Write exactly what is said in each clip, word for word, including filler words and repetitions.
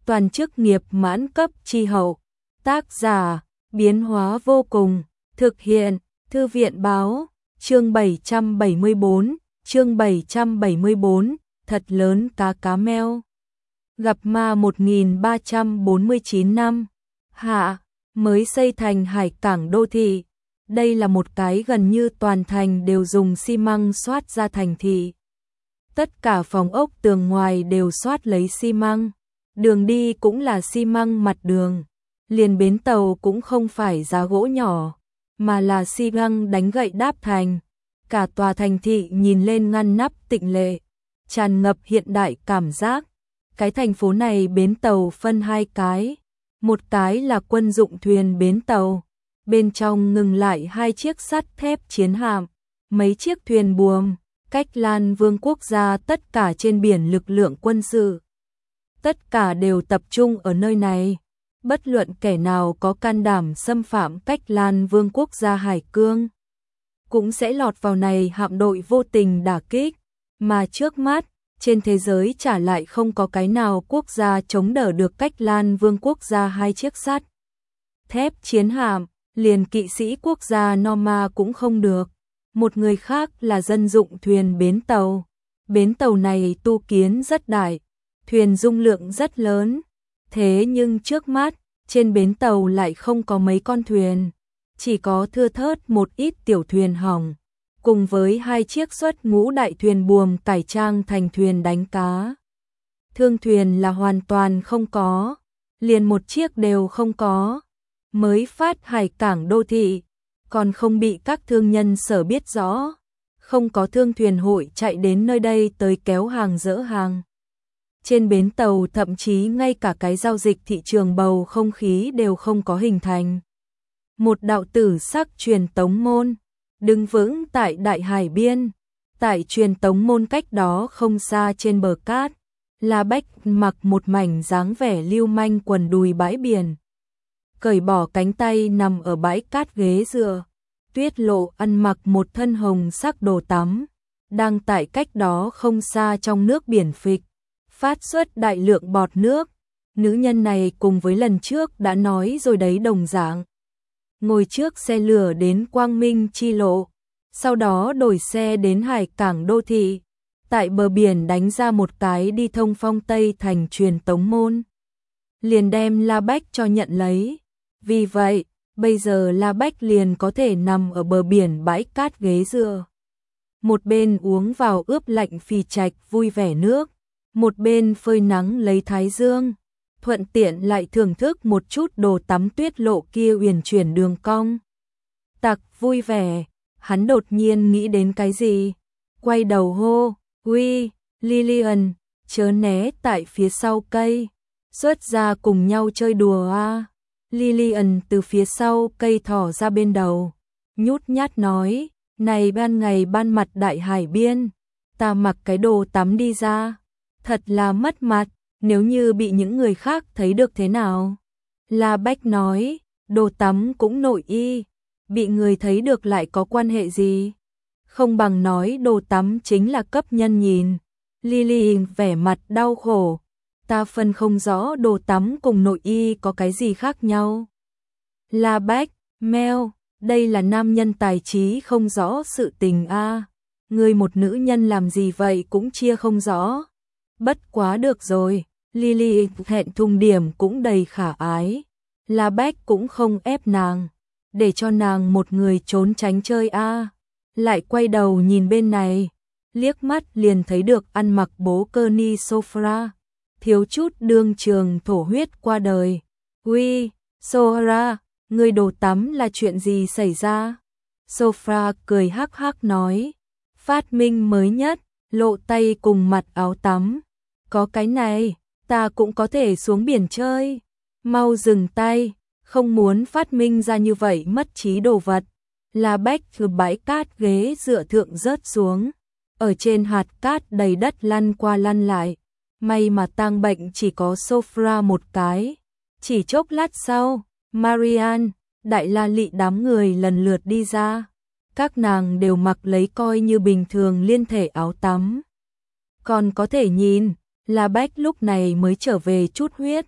toàn chức nghiệp mãn cấp chi hậu. Tác giả, biến hóa vô cùng, thực hiện, Thư viện báo, chương bảy trăm bảy mươi bốn, chương bảy trăm bảy mươi bốn, thật lớn cá cá meo. Gặp ma một nghìn ba trăm bốn mươi chín năm, hạ, mới xây thành hải cảng đô thị. Đây là một cái gần như toàn thành đều dùng xi măng xoát ra thành thị. Tất cả phòng ốc tường ngoài đều xoát lấy xi măng, đường đi cũng là xi măng mặt đường, liền bến tàu cũng không phải giá gỗ nhỏ, mà là xi măng đánh gậy đáp thành. Cả tòa thành thị nhìn lên ngăn nắp tịnh lệ, tràn ngập hiện đại cảm giác. Cái thành phố này bến tàu phân hai cái, một cái là quân dụng thuyền bến tàu, bên trong ngừng lại hai chiếc sắt thép chiến hạm, mấy chiếc thuyền buồm, cách Lan Vương quốc gia tất cả trên biển lực lượng quân sự. Tất cả đều tập trung ở nơi này, bất luận kẻ nào có can đảm xâm phạm cách Lan Vương quốc gia hải cương, cũng sẽ lọt vào này hạm đội vô tình đả kích, mà trước mắt, trên thế giới trả lại không có cái nào quốc gia chống đỡ được cách Lan Vương quốc gia hai chiếc sắt thép chiến hạm, liền kỵ sĩ quốc gia Norma cũng không được. Một người khác là dân dụng thuyền bến tàu. Bến tàu này tu kiến rất đại, thuyền dung lượng rất lớn. Thế nhưng trước mắt, trên bến tàu lại không có mấy con thuyền, chỉ có thưa thớt một ít tiểu thuyền hỏng, cùng với hai chiếc xuất ngũ đại thuyền buồm cải trang thành thuyền đánh cá. Thương thuyền là hoàn toàn không có, liền một chiếc đều không có. Mới phát hải cảng đô thị, còn không bị các thương nhân sở biết rõ, không có thương thuyền hội chạy đến nơi đây tới kéo hàng dỡ hàng. Trên bến tàu thậm chí ngay cả cái giao dịch thị trường bầu không khí đều không có hình thành. Một đạo tử sắc truyền tống môn, đứng vững tại đại hải biên, tại truyền tống môn cách đó không xa trên bờ cát, La Bách mặc một mảnh dáng vẻ lưu manh quần đùi bãi biển. Cởi bỏ cánh tay nằm ở bãi cát ghế dựa, Tuyết Lộ ăn mặc một thân hồng sắc đồ tắm, đang tại cách đó không xa trong nước biển phịch, phát xuất đại lượng bọt nước. Nữ nhân này cùng với lần trước đã nói rồi đấy đồng dạng. Ngồi trước xe lửa đến Quang Minh chi lộ, sau đó đổi xe đến hải cảng đô thị, tại bờ biển đánh ra một cái đi thông phong Tây thành truyền tống môn. Liền đem La Bách cho nhận lấy. Vì vậy, bây giờ La Bách liền có thể nằm ở bờ biển bãi cát ghế dựa. Một bên uống vào ướp lạnh phì trạch vui vẻ nước, một bên phơi nắng lấy thái dương, thuận tiện lại thưởng thức một chút đồ tắm Tuyết Lộ kia uyển chuyển đường cong. Tặc vui vẻ, hắn đột nhiên nghĩ đến cái gì, quay đầu hô, "Uy, Lillian, chớ né tại phía sau cây, xuất ra cùng nhau chơi đùa a." Lillian từ phía sau cây thỏ ra bên đầu, nhút nhát nói, "Này ban ngày ban mặt đại hải biên, ta mặc cái đồ tắm đi ra, thật là mất mặt, nếu như bị những người khác thấy được thế nào?" La Bách nói, "Đồ tắm cũng nội y, bị người thấy được lại có quan hệ gì? Không bằng nói đồ tắm chính là cấp nhân nhìn." Lillian vẻ mặt đau khổ, "Ta phân không rõ đồ tắm cùng nội y có cái gì khác nhau." La Bách, "Meo, đây là nam nhân tài trí không rõ sự tình a, à. Ngươi một nữ nhân làm gì vậy cũng chia không rõ." "Bất quá được rồi." Lily hẹn thùng điểm cũng đầy khả ái. La Bách cũng không ép nàng, để cho nàng một người trốn tránh chơi a. À. Lại quay đầu nhìn bên này, liếc mắt liền thấy được ăn mặc bố cơ ni Sofra, thiếu chút đương trường thổ huyết qua đời. "Uy, Sofra, ngươi đồ tắm là chuyện gì xảy ra?" Sofra cười hắc hắc nói, "Phát minh mới nhất, lộ tay cùng mặt áo tắm. Có cái này, ta cũng có thể xuống biển chơi. Mau dừng tay, không muốn phát minh ra như vậy mất trí đồ vật." La Bách từ bãi cát ghế dựa thượng rớt xuống, ở trên hạt cát đầy đất lăn qua lăn lại. May mà tang bệnh chỉ có Sofra một cái. Chỉ chốc lát sau, Marian, Đại La Lị đám người lần lượt đi ra. Các nàng đều mặc lấy coi như bình thường liên thể áo tắm. Còn có thể nhìn, La Bách lúc này mới trở về chút huyết,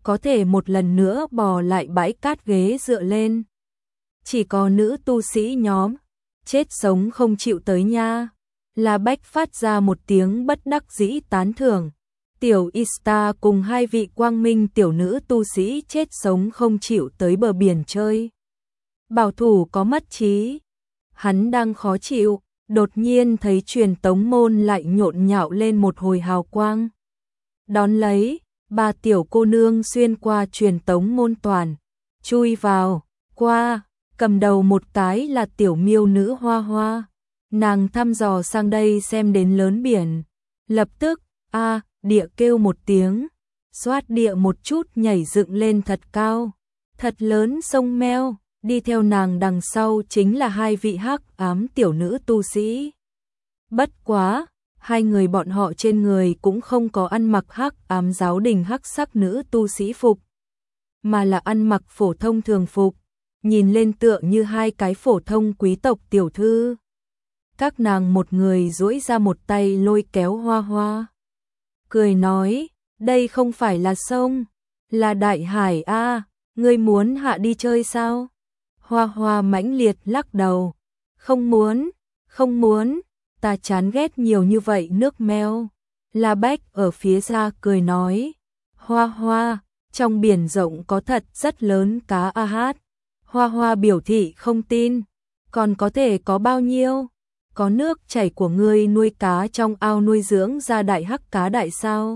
có thể một lần nữa bò lại bãi cát ghế dựa lên. Chỉ có nữ tu sĩ nhóm, chết sống không chịu tới nha. La Bách phát ra một tiếng bất đắc dĩ tán thưởng. Tiểu Ista cùng hai vị quang minh tiểu nữ tu sĩ chết sống không chịu tới bờ biển chơi. Bảo thủ có mất trí. Hắn đang khó chịu, đột nhiên thấy truyền tống môn lại nhộn nhạo lên một hồi hào quang. Đón lấy, ba tiểu cô nương xuyên qua truyền tống môn toàn, chui vào, qua, cầm đầu một cái là tiểu miêu nữ Hoa Hoa. Nàng thăm dò sang đây xem đến lớn biển, lập tức, a địa kêu một tiếng, xoát địa một chút nhảy dựng lên thật cao, thật lớn sông meo, đi theo nàng đằng sau chính là hai vị hắc ám tiểu nữ tu sĩ. Bất quá, hai người bọn họ trên người cũng không có ăn mặc hắc ám giáo đình hắc sắc nữ tu sĩ phục, mà là ăn mặc phổ thông thường phục, nhìn lên tựa như hai cái phổ thông quý tộc tiểu thư. Các nàng một người duỗi ra một tay lôi kéo Hoa Hoa, cười nói, đây không phải là sông, là đại hải a, ngươi muốn hạ đi chơi sao? Hoa Hoa mãnh liệt lắc đầu, không muốn, không muốn, ta chán ghét nhiều như vậy nước meo. La Bách ở phía xa cười nói, Hoa Hoa, trong biển rộng có thật rất lớn cá a hát. Hoa Hoa biểu thị không tin, còn có thể có bao nhiêu? Có nước chảy của ngươi nuôi cá trong ao nuôi dưỡng ra đại hắc cá đại sao?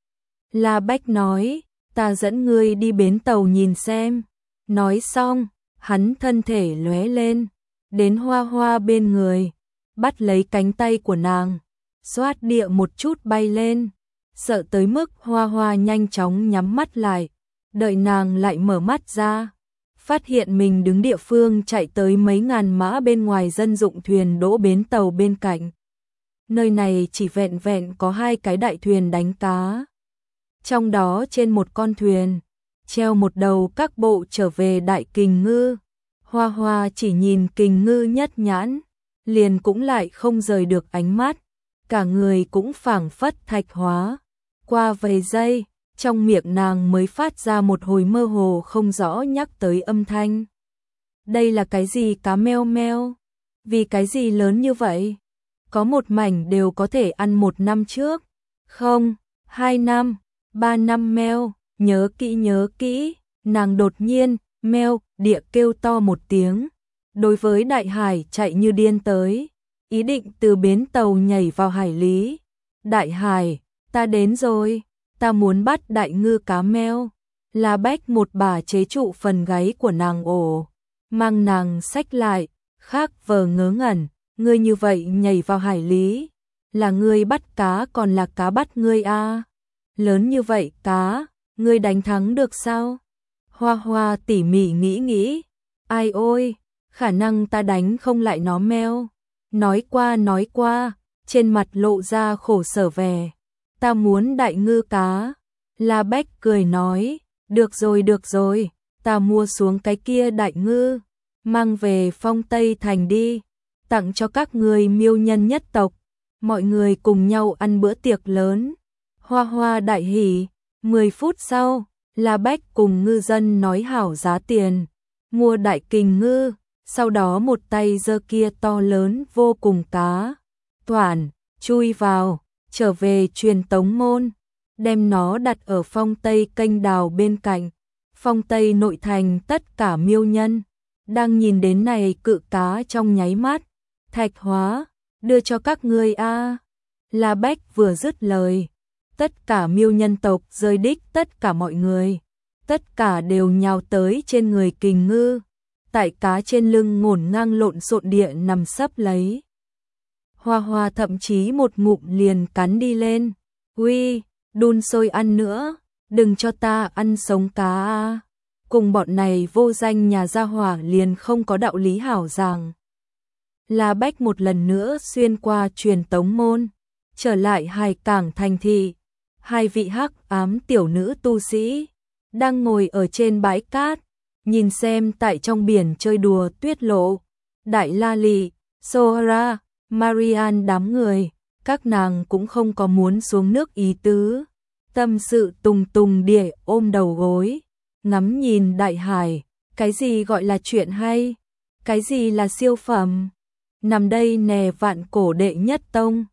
La Bách nói, ta dẫn ngươi đi bến tàu nhìn xem. Nói xong, hắn thân thể lóe lên, đến Hoa Hoa bên người, bắt lấy cánh tay của nàng, xoát địa một chút bay lên, sợ tới mức Hoa Hoa nhanh chóng nhắm mắt lại, đợi nàng lại mở mắt ra, phát hiện mình đứng địa phương chạy tới mấy ngàn mã bên ngoài dân dụng thuyền đỗ bến tàu bên cạnh. Nơi này chỉ vẹn vẹn có hai cái đại thuyền đánh cá. Trong đó trên một con thuyền, treo một đầu các bộ trở về đại kình ngư. Hoa Hoa chỉ nhìn kình ngư nhất nhãn, liền cũng lại không rời được ánh mắt, cả người cũng phảng phất thạch hóa. Qua vài giây, trong miệng nàng mới phát ra một hồi mơ hồ không rõ nhắc tới âm thanh. Đây là cái gì cá meo meo? Vì cái gì lớn như vậy? Có một mảnh đều có thể ăn một năm trước. Không, hai năm, ba năm meo, nhớ kỹ nhớ kỹ. Nàng đột nhiên, meo, địa kêu to một tiếng. Đối với đại hải chạy như điên tới, ý định từ bến tàu nhảy vào hải lý. Đại hải, ta đến rồi. Ta muốn bắt đại ngư cá meo. La Bách một bà chế trụ phần gáy của nàng ổ, mang nàng xách lại, khác vờ ngớ ngẩn, ngươi như vậy nhảy vào hải lý, là ngươi bắt cá còn là cá bắt ngươi a? À? Lớn như vậy cá, ngươi đánh thắng được sao? Hoa Hoa tỉ mỉ nghĩ nghĩ, ai ôi, khả năng ta đánh không lại nó meo. Nói qua nói qua, trên mặt lộ ra khổ sở vẻ. Ta muốn đại ngư cá. La Bách cười nói, được rồi được rồi, ta mua xuống cái kia đại ngư, mang về Phong Tây Thành đi, tặng cho các người miêu nhân nhất tộc, mọi người cùng nhau ăn bữa tiệc lớn. Hoa Hoa đại hỉ, mười phút sau, La Bách cùng ngư dân nói hảo giá tiền, mua đại kình ngư, sau đó một tay giơ kia to lớn vô cùng cá, toản, chui vào, trở về truyền tống môn, đem nó đặt ở Phong Tây kênh đào bên cạnh. Phong Tây nội thành tất cả miêu nhân đang nhìn đến này cự cá trong nháy mắt, thạch hóa, đưa cho các ngươi a. La Bách vừa dứt lời, tất cả miêu nhân tộc rơi đích tất cả mọi người, tất cả đều nhào tới trên người kình ngư, tại cá trên lưng ngổn ngang lộn xộn địa nằm sấp lấy. Hoa Hoa thậm chí một ngụm liền cắn đi lên. Uy, đun sôi ăn nữa, đừng cho ta ăn sống cá a. Cùng bọn này vô danh nhà gia hỏa liền không có đạo lý hảo giảng. La Bách một lần nữa xuyên qua truyền tống môn, trở lại hải cảng thành thị. Hai vị hắc ám tiểu nữ tu sĩ đang ngồi ở trên bãi cát, nhìn xem tại trong biển chơi đùa tuyết lộ. Đại La Lị, Sohara, Marian đám người, các nàng cũng không có muốn xuống nước ý tứ, tâm sự tùng tùng địa ôm đầu gối, ngắm nhìn đại hải, cái gì gọi là chuyện hay, cái gì là siêu phẩm. Nằm đây nè vạn cổ đệ nhất tông,